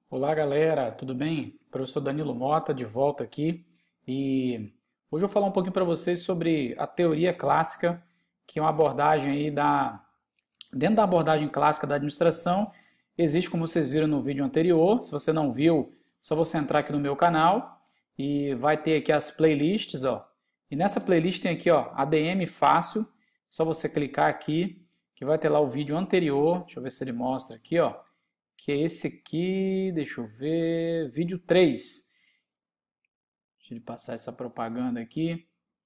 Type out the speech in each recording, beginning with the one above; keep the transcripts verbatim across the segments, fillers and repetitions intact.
Olá galera, tudo bem? Professor Danilo Mota de volta aqui e hoje eu vou falar um pouquinho para vocês sobre a teoria clássica, que é uma abordagem aí da dentro da abordagem clássica da administração. Existe, como vocês viram no vídeo anterior. Se você não viu, só você entrar aqui no meu canal e vai ter aqui as playlists, ó. E nessa playlist tem aqui, ó, A D M Fácil. Só você clicar aqui que vai ter lá o vídeo anterior. Deixa eu ver se ele mostra aqui, ó. Que é esse aqui, deixa eu ver, vídeo três. Deixa eu passar essa propaganda aqui.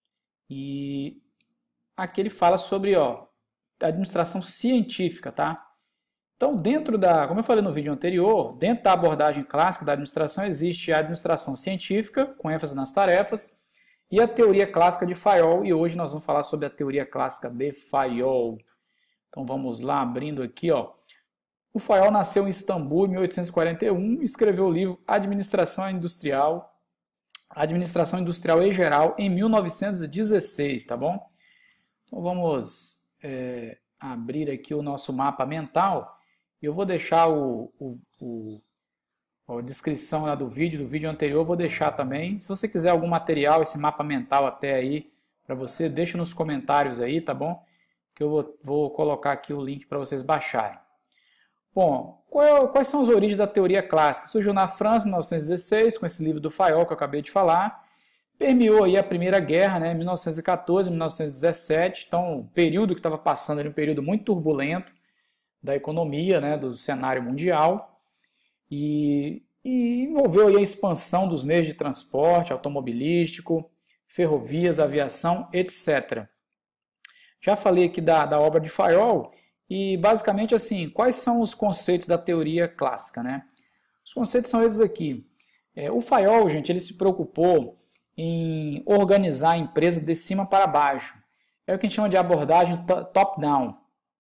E aqui ele fala sobre, ó, administração científica, tá? Então, dentro da, como eu falei no vídeo anterior, dentro da abordagem clássica da administração existe a administração científica, com ênfase nas tarefas, e a teoria clássica de Fayol, e hoje nós vamos falar sobre a teoria clássica de Fayol. Então, vamos lá, abrindo aqui, ó. O Fayol nasceu em Istambul em mil oitocentos e quarenta e um e escreveu o livro Administração Industrial, Administração Industrial e Geral em mil novecentos e dezesseis, tá bom? Então vamos é, abrir aqui o nosso mapa mental e eu vou deixar o, o, o, a descrição lá do vídeo, do vídeo anterior, eu vou deixar também. Se você quiser algum material, esse mapa mental até aí para você, deixa nos comentários aí, tá bom? Que eu vou, vou colocar aqui o link para vocês baixarem. Bom, qual, quais são as origens da teoria clássica? Surgiu na França em mil novecentos e dezesseis, com esse livro do Fayol que eu acabei de falar. Permeou aí a Primeira Guerra, né, mil novecentos e quatorze, mil novecentos e dezessete. Então, o período que estava passando era um período muito turbulento da economia, né, do cenário mundial. E, e envolveu aí a expansão dos meios de transporte automobilístico, ferrovias, aviação, etcétera. Já falei aqui da, da obra de Fayol. E basicamente assim, quais são os conceitos da teoria clássica, né? Os conceitos são esses aqui. É, o Fayol, gente, ele se preocupou em organizar a empresa de cima para baixo. É o que a gente chama de abordagem top-down.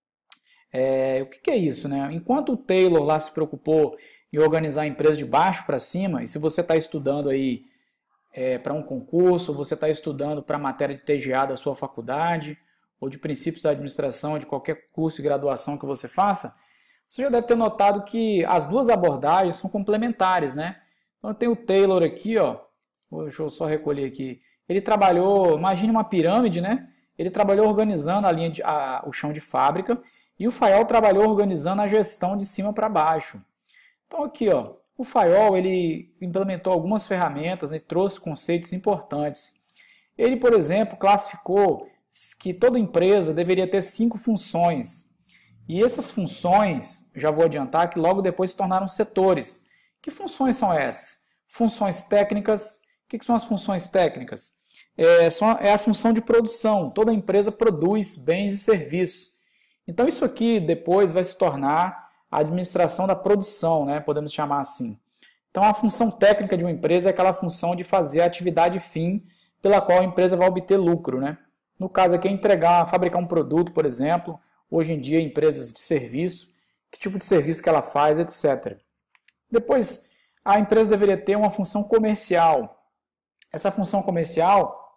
É, o que, que é isso, né? Enquanto o Taylor lá se preocupou em organizar a empresa de baixo para cima, e se você está estudando aí é, para um concurso, você está estudando para a matéria de T G A da sua faculdade, ou de princípios da administração, de qualquer curso de graduação que você faça, você já deve ter notado que as duas abordagens são complementares, né? Então tem o Taylor aqui, ó, deixa eu só recolher aqui, ele trabalhou, imagine uma pirâmide, né? Ele trabalhou organizando a linha de, a, o chão de fábrica, e o Fayol trabalhou organizando a gestão de cima para baixo. Então aqui, ó, o Fayol, ele implementou algumas ferramentas, né, trouxe conceitos importantes. Ele, por exemplo, classificou que toda empresa deveria ter cinco funções. E essas funções, já vou adiantar, que logo depois se tornaram setores. Que funções são essas? Funções técnicas. O que são as funções técnicas? É, é a função de produção. Toda empresa produz bens e serviços. Então isso aqui depois vai se tornar a administração da produção, né? Podemos chamar assim. Então a função técnica de uma empresa é aquela função de fazer a atividade fim pela qual a empresa vai obter lucro, né? No caso aqui é entregar, fabricar um produto, por exemplo, hoje em dia empresas de serviço, que tipo de serviço que ela faz, etcétera. Depois, a empresa deveria ter uma função comercial. Essa função comercial,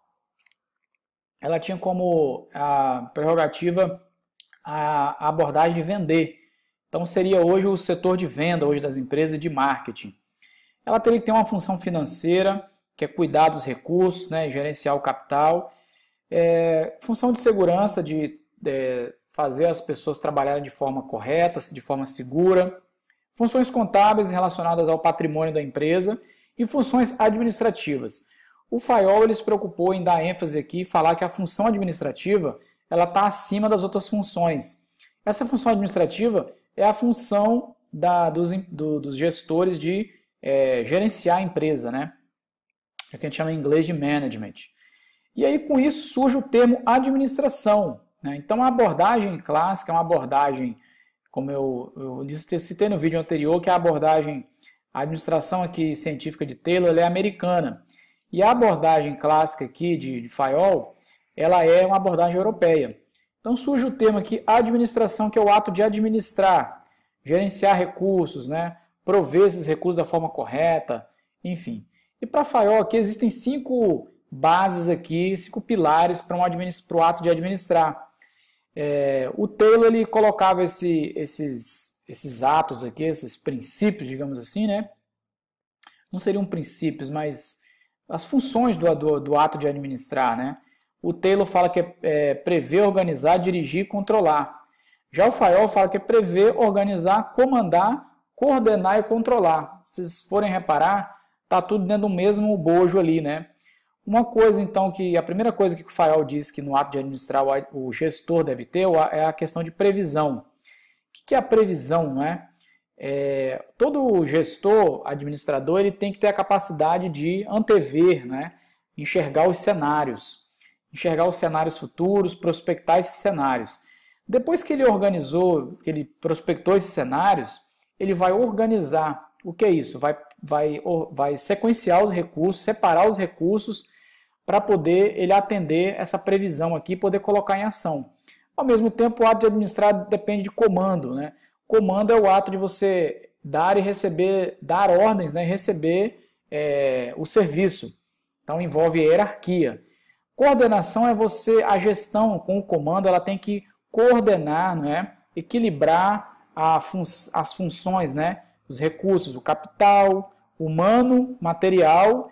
ela tinha como a prerrogativa a abordagem de vender. Então seria hoje o setor de venda hoje das empresas de marketing. Ela teria que ter uma função financeira, que é cuidar dos recursos, né, gerenciar o capital. É, função de segurança, de, de fazer as pessoas trabalharem de forma correta, de forma segura. Funções contábeis relacionadas ao patrimônio da empresa e funções administrativas. O Fayol ele se preocupou em dar ênfase aqui e falar que a função administrativa ela está acima das outras funções. Essa função administrativa é a função da, dos, do, dos gestores de é, gerenciar a empresa, né? É o que a gente chama em inglês de management. E aí, com isso, surge o termo administração, né? Então, a abordagem clássica é uma abordagem, como eu, eu citei no vídeo anterior, que a abordagem, a administração aqui científica de Taylor, ela é americana. E a abordagem clássica aqui de, de Fayol, ela é uma abordagem europeia. Então, surge o termo aqui, administração, que é o ato de administrar, gerenciar recursos, né? Prover esses recursos da forma correta, enfim. E para Fayol aqui existem cinco bases aqui, cinco pilares para um o ato de administrar. É, o Taylor ele colocava esse, esses, esses atos aqui, esses princípios, digamos assim, né, não seriam princípios, mas as funções do, do, do ato de administrar, né? O Taylor fala que é, é prever, organizar, dirigir e controlar. Já o Fayol fala que é prever, organizar, comandar, coordenar e controlar. Se vocês forem reparar, tá tudo dentro do mesmo bojo ali, né? Uma coisa, então, que a primeira coisa que o Fayol diz que no ato de administrar o gestor deve ter é a questão de previsão. O que é a previsão, né? É, todo gestor, administrador, ele tem que ter a capacidade de antever, né? Enxergar os cenários, enxergar os cenários futuros, prospectar esses cenários. Depois que ele organizou, que ele prospectou esses cenários, ele vai organizar. O que é isso? Vai, vai, vai sequenciar os recursos, separar os recursos para poder ele atender essa previsão aqui e poder colocar em ação. Ao mesmo tempo, o ato de administrar depende de comando, né? Comando é o ato de você dar e receber, dar ordens, né? E receber é, o serviço. Então envolve hierarquia. Coordenação é você, a gestão com o comando, ela tem que coordenar, né? Equilibrar a fun as funções, né? Os recursos, o capital, humano, material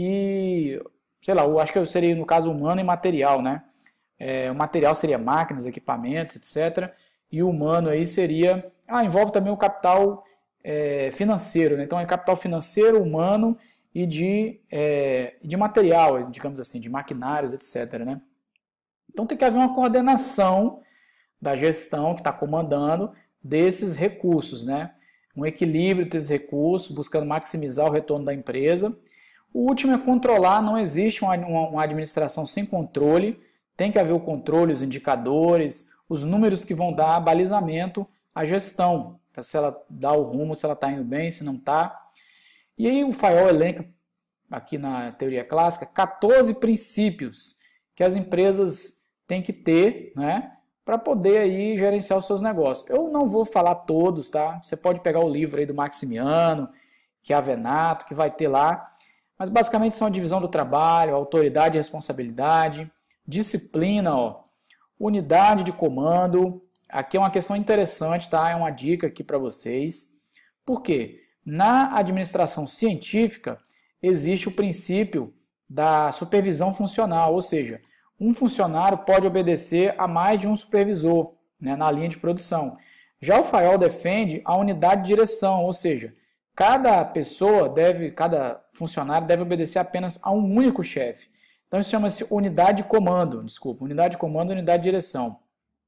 e, sei lá, eu acho que seria no caso humano e material, né? É, o material seria máquinas, equipamentos, etcétera. E o humano aí seria... Ah, envolve também o capital é, financeiro, né? Então é capital financeiro, humano e de, é, de material, digamos assim, de maquinários, etcétera, né? Então tem que haver uma coordenação da gestão que está comandando desses recursos, né? Um equilíbrio desses recursos, buscando maximizar o retorno da empresa. O último é controlar, não existe uma, uma administração sem controle, tem que haver o controle, os indicadores, os números que vão dar balizamento à gestão, para se ela dá o rumo, se ela está indo bem, se não está. E aí o Fayol elenca, aqui na teoria clássica, quatorze princípios que as empresas têm que ter, né, para poder aí gerenciar os seus negócios. Eu não vou falar todos, tá? Você pode pegar o livro aí do Maximiano, que é Avenato, que vai ter lá, mas basicamente são a divisão do trabalho, autoridade e responsabilidade, disciplina, ó, unidade de comando. Aqui é uma questão interessante, tá? É uma dica aqui para vocês. Por quê? Na administração científica existe o princípio da supervisão funcional, ou seja, um funcionário pode obedecer a mais de um supervisor, né, na linha de produção. Já o Fayol defende a unidade de direção, ou seja, cada pessoa deve, cada funcionário deve obedecer apenas a um único chefe. Então isso chama-se unidade de comando, desculpa, unidade de comando e unidade de direção.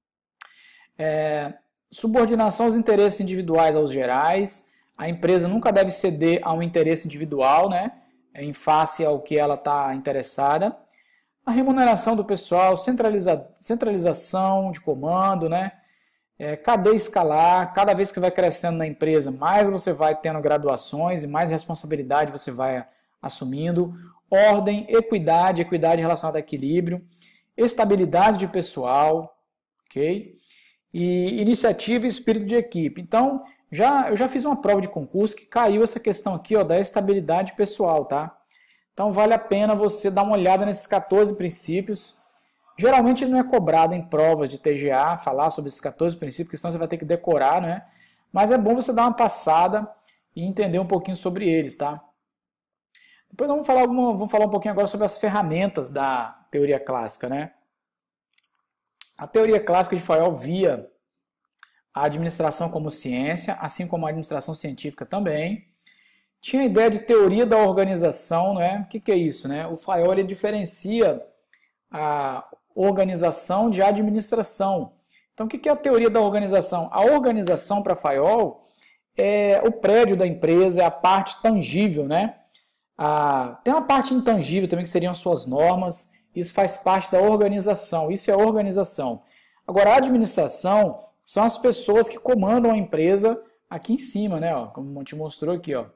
É, subordinação aos interesses individuais aos gerais. A empresa nunca deve ceder a um interesse individual, né, em face ao que ela está interessada. A remuneração do pessoal, centraliza, centralização de comando, né, é, cadeia escalar. Cada vez que você vai crescendo na empresa, mais você vai tendo graduações e mais responsabilidade você vai assumindo. Ordem, equidade, equidade relacionada a equilíbrio, estabilidade de pessoal, ok? E iniciativa e espírito de equipe. Então, já, eu já fiz uma prova de concurso que caiu essa questão aqui, ó, da estabilidade pessoal, tá? Então, vale a pena você dar uma olhada nesses quatorze princípios. Geralmente não é cobrado em provas de T G A falar sobre esses quatorze princípios, porque senão você vai ter que decorar, né? Mas é bom você dar uma passada e entender um pouquinho sobre eles, tá? Depois vamos falar, alguma, vamos falar um pouquinho agora sobre as ferramentas da teoria clássica, né? A teoria clássica de Fayol via a administração como ciência, assim como a administração científica também. Tinha a ideia de teoria da organização, né? O que, que é isso, né? O Fayol ele diferencia a organização de administração. Então, o que, que é a teoria da organização? A organização para Fayol é o prédio da empresa, é a parte tangível, né? Ah, tem uma parte intangível também que seriam suas normas, isso faz parte da organização, isso é organização. Agora a administração são as pessoas que comandam a empresa aqui em cima, né? Ó, como a gente mostrou aqui, ó.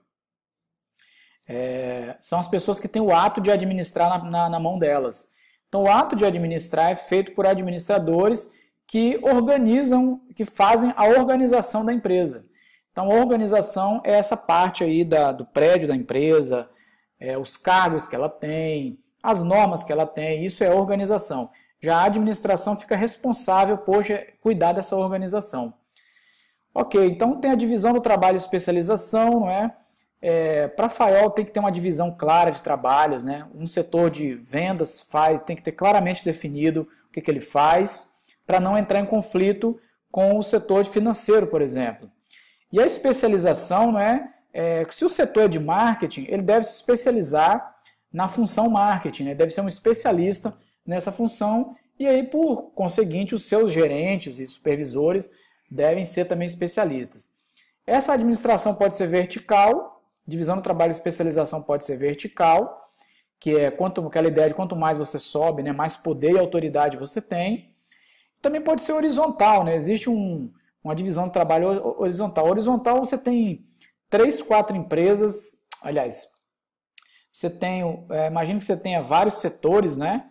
É, são as pessoas que têm o ato de administrar na, na, na mão delas. Então o ato de administrar é feito por administradores que organizam, que fazem a organização da empresa. Então a organização é essa parte aí da, do prédio da empresa, É, os cargos que ela tem, as normas que ela tem, isso é organização. Já a administração fica responsável por cuidar dessa organização. Ok, então tem a divisão do trabalho e especialização, não é? É, para F A I O tem que ter uma divisão clara de trabalhos, né? Um setor de vendas faz, tem que ter claramente definido o que, que ele faz, para não entrar em conflito com o setor financeiro, por exemplo. E a especialização, né? É, se o setor é de marketing, ele deve se especializar na função marketing, né? Deve ser um especialista nessa função, e aí, por conseguinte, os seus gerentes e supervisores devem ser também especialistas. Essa administração pode ser vertical, divisão do trabalho e especialização pode ser vertical, que é quanto, aquela ideia de quanto mais você sobe, né, mais poder e autoridade você tem. Também pode ser horizontal, né? Existe um, uma divisão do trabalho horizontal. Horizontal você tem três, quatro empresas, aliás, você tem, é, imagine que você tenha vários setores, né?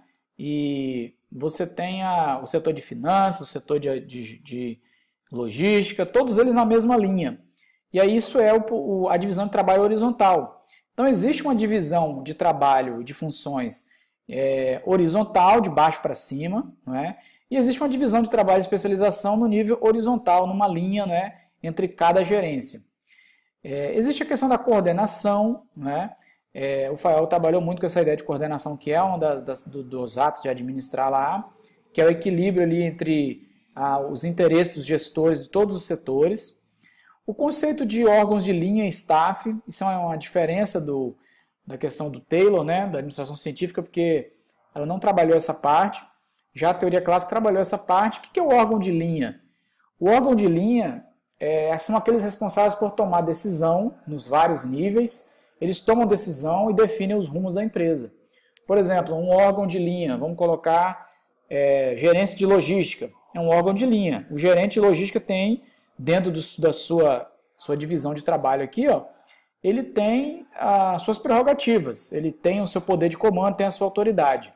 E você tenha o setor de finanças, o setor de, de, de logística, todos eles na mesma linha. E aí isso é o, a divisão de trabalho horizontal. Então existe uma divisão de trabalho, de funções é, horizontal, de baixo para cima, não é? E existe uma divisão de trabalho e especialização no nível horizontal, numa linha, né, entre cada gerência. É, existe a questão da coordenação, né? É, o Fael trabalhou muito com essa ideia de coordenação, que é um da, das, do, dos atos de administrar lá, que é o equilíbrio ali entre ah, os interesses dos gestores de todos os setores. O conceito de órgãos de linha e staff, isso é uma diferença do, da questão do Taylor, né, da administração científica, porque ela não trabalhou essa parte. Já a teoria clássica trabalhou essa parte. O que é o órgão de linha? O órgão de linha é, são aqueles responsáveis por tomar decisão nos vários níveis. Eles tomam decisão e definem os rumos da empresa. Por exemplo, um órgão de linha, vamos colocar é, gerência de logística, é um órgão de linha. O gerente de logística tem, dentro do, da sua, sua divisão de trabalho aqui, ó, ele tem as suas prerrogativas, ele tem o seu poder de comando, tem a sua autoridade,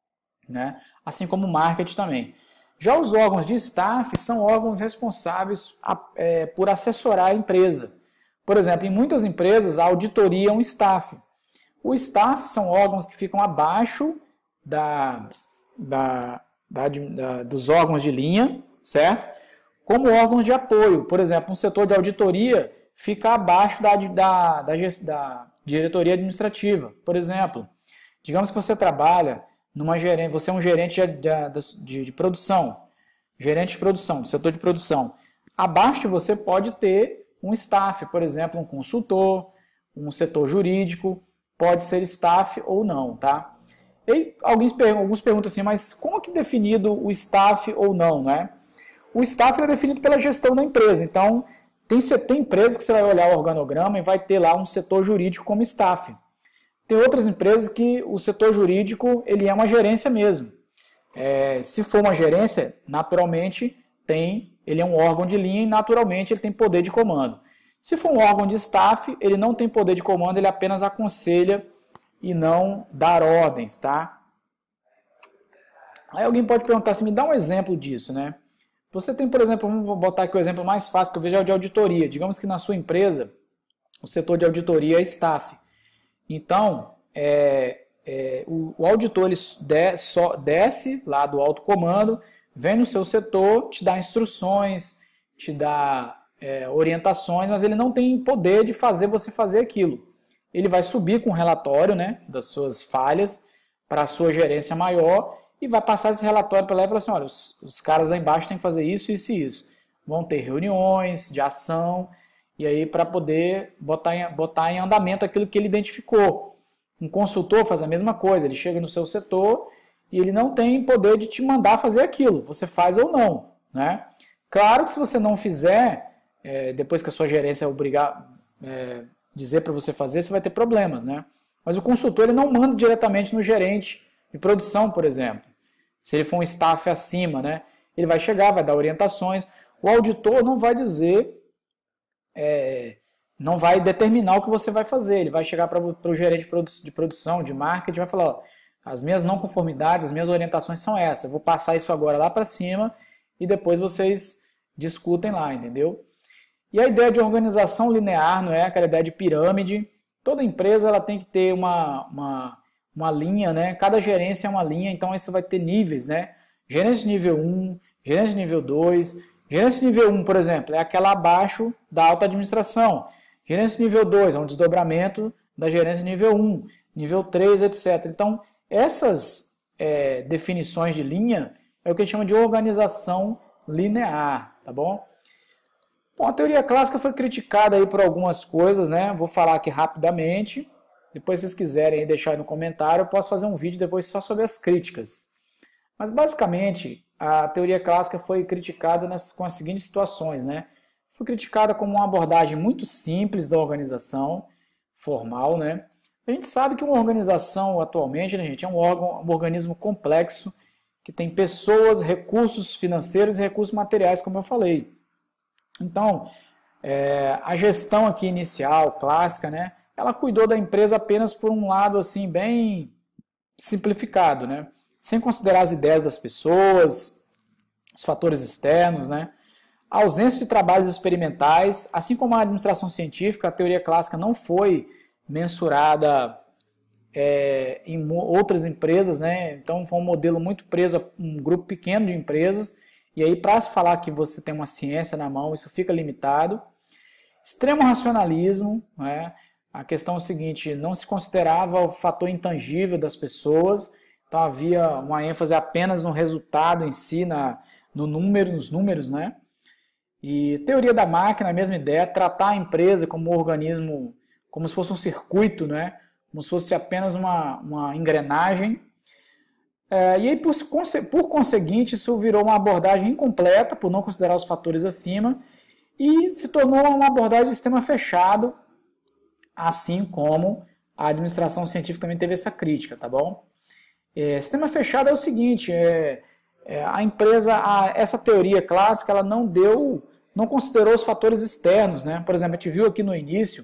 né? Assim como o marketing também. Já os órgãos de staff são órgãos responsáveis a, é, por assessorar a empresa. Por exemplo, em muitas empresas, a auditoria é um staff. O staff são órgãos que ficam abaixo da, da, da, da, dos órgãos de linha, certo? Como órgãos de apoio. Por exemplo, um setor de auditoria fica abaixo da, da, da, da diretoria administrativa. Por exemplo, digamos que você trabalha numa gerente, você é um gerente de, de, de, de produção, gerente de produção, do setor de produção. Abaixo de você pode ter um staff, por exemplo, um consultor, um setor jurídico, pode ser staff ou não, tá? E alguns, alguns perguntam assim, mas como que é definido o staff ou não, né? O staff é definido pela gestão da empresa, então tem, tem empresas que você vai olhar o organograma e vai ter lá um setor jurídico como staff. Tem outras empresas que o setor jurídico ele é uma gerência mesmo. É, se for uma gerência, naturalmente tem, ele é um órgão de linha e naturalmente ele tem poder de comando. Se for um órgão de staff, ele não tem poder de comando, ele apenas aconselha e não dar ordens, tá? Aí alguém pode perguntar assim, me dá um exemplo disso, né? Você tem, por exemplo, vamos botar aqui o exemplo mais fácil que eu vejo é o de auditoria. Digamos que na sua empresa, o setor de auditoria é staff. Então, é, é, o, o auditor ele de, só, desce lá do alto comando, vem no seu setor, te dá instruções, te dá é, orientações, mas ele não tem poder de fazer você fazer aquilo. Ele vai subir com um relatório, né, das suas falhas para a sua gerência maior e vai passar esse relatório para lá e falar assim, olha, os, os caras lá embaixo têm que fazer isso, isso e isso. Vão ter reuniões de ação e aí para poder botar em, botar em andamento aquilo que ele identificou. Um consultor faz a mesma coisa, ele chega no seu setor e ele não tem poder de te mandar fazer aquilo, você faz ou não, né? Claro que se você não fizer, é, depois que a sua gerência obrigar, é, dizer para você fazer, você vai ter problemas, né? Mas o consultor ele não manda diretamente no gerente de produção, por exemplo. Se ele for um staff acima, né? Ele vai chegar, vai dar orientações. O auditor não vai dizer, é, não vai determinar o que você vai fazer. Ele vai chegar para o gerente de, produ de produção, de marketing, e vai falar, ó, as minhas não conformidades, as minhas orientações são essas. Eu vou passar isso agora lá para cima e depois vocês discutem lá, entendeu? E a ideia de organização linear, não é aquela ideia de pirâmide. Toda empresa ela tem que ter uma, uma, uma linha, né? Cada gerência é uma linha, então isso vai ter níveis, né? Gerência de nível um, gerência de nível dois. Gerência de nível um, por exemplo, é aquela abaixo da alta administração. Gerência nível dois é um desdobramento da gerência nível um, nível três, etcétera. Então, essas é, definições de linha é o que a gente chama de organização linear, tá bom? Bom, a teoria clássica foi criticada aí por algumas coisas, né? Vou falar aqui rapidamente. Depois, se vocês quiserem deixar aí no comentário, eu posso fazer um vídeo depois só sobre as críticas. Mas, basicamente, a teoria clássica foi criticada nessas, com as seguintes situações, né? Foi criticada como uma abordagem muito simples da organização formal, né? A gente sabe que uma organização atualmente, né, gente, é um órgão, um organismo complexo que tem pessoas, recursos financeiros e recursos materiais, como eu falei. Então, é, a gestão aqui inicial, clássica, né? Ela cuidou da empresa apenas por um lado assim bem simplificado, né? Sem considerar as ideias das pessoas, os fatores externos, né? A ausência de trabalhos experimentais, assim como a administração científica, a teoria clássica não foi mensurada é, em outras empresas, né? Então foi um modelo muito preso a um grupo pequeno de empresas, e aí para se falar que você tem uma ciência na mão, isso fica limitado. Extremo racionalismo, né? A questão é o seguinte, não se considerava o fator intangível das pessoas, então havia uma ênfase apenas no resultado em si, na, no número, nos números, né? E teoria da máquina, a mesma ideia, tratar a empresa como um organismo, como se fosse um circuito, né? Como se fosse apenas uma, uma engrenagem. É, e aí, por, por conseguinte, isso virou uma abordagem incompleta, por não considerar os fatores acima, e se tornou uma abordagem de sistema fechado, assim como a administração científica também teve essa crítica, tá bom? É, sistema fechado é o seguinte, é, é, a empresa, a, essa teoria clássica, ela não deu, não considerou os fatores externos, né? Por exemplo, a gente viu aqui no início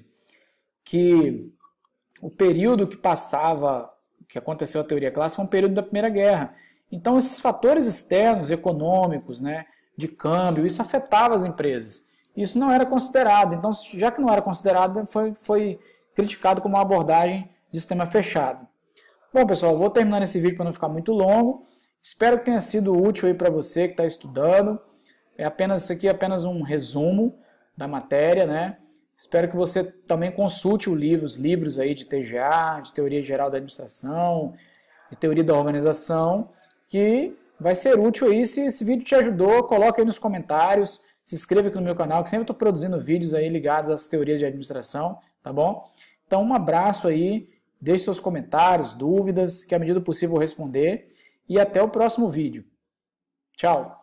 que o período que passava, que aconteceu a teoria clássica, foi um período da Primeira Guerra. Então, esses fatores externos, econômicos, né, de câmbio, isso afetava as empresas. Isso não era considerado. Então, já que não era considerado, foi, foi criticado como uma abordagem de sistema fechado. Bom, pessoal, vou terminando esse vídeo para não ficar muito longo. Espero que tenha sido útil aí para você que está estudando. É apenas, isso aqui é apenas um resumo da matéria, né? Espero que você também consulte o livro, os livros aí de T G A, de Teoria Geral da Administração, de Teoria da Organização, que vai ser útil aí. Se esse vídeo te ajudou, coloca aí nos comentários, se inscreva aqui no meu canal, que sempre estou produzindo vídeos aí ligados às teorias de administração, tá bom? Então, um abraço aí, deixe seus comentários, dúvidas, que à medida do possível eu vou responder, e até o próximo vídeo. Tchau!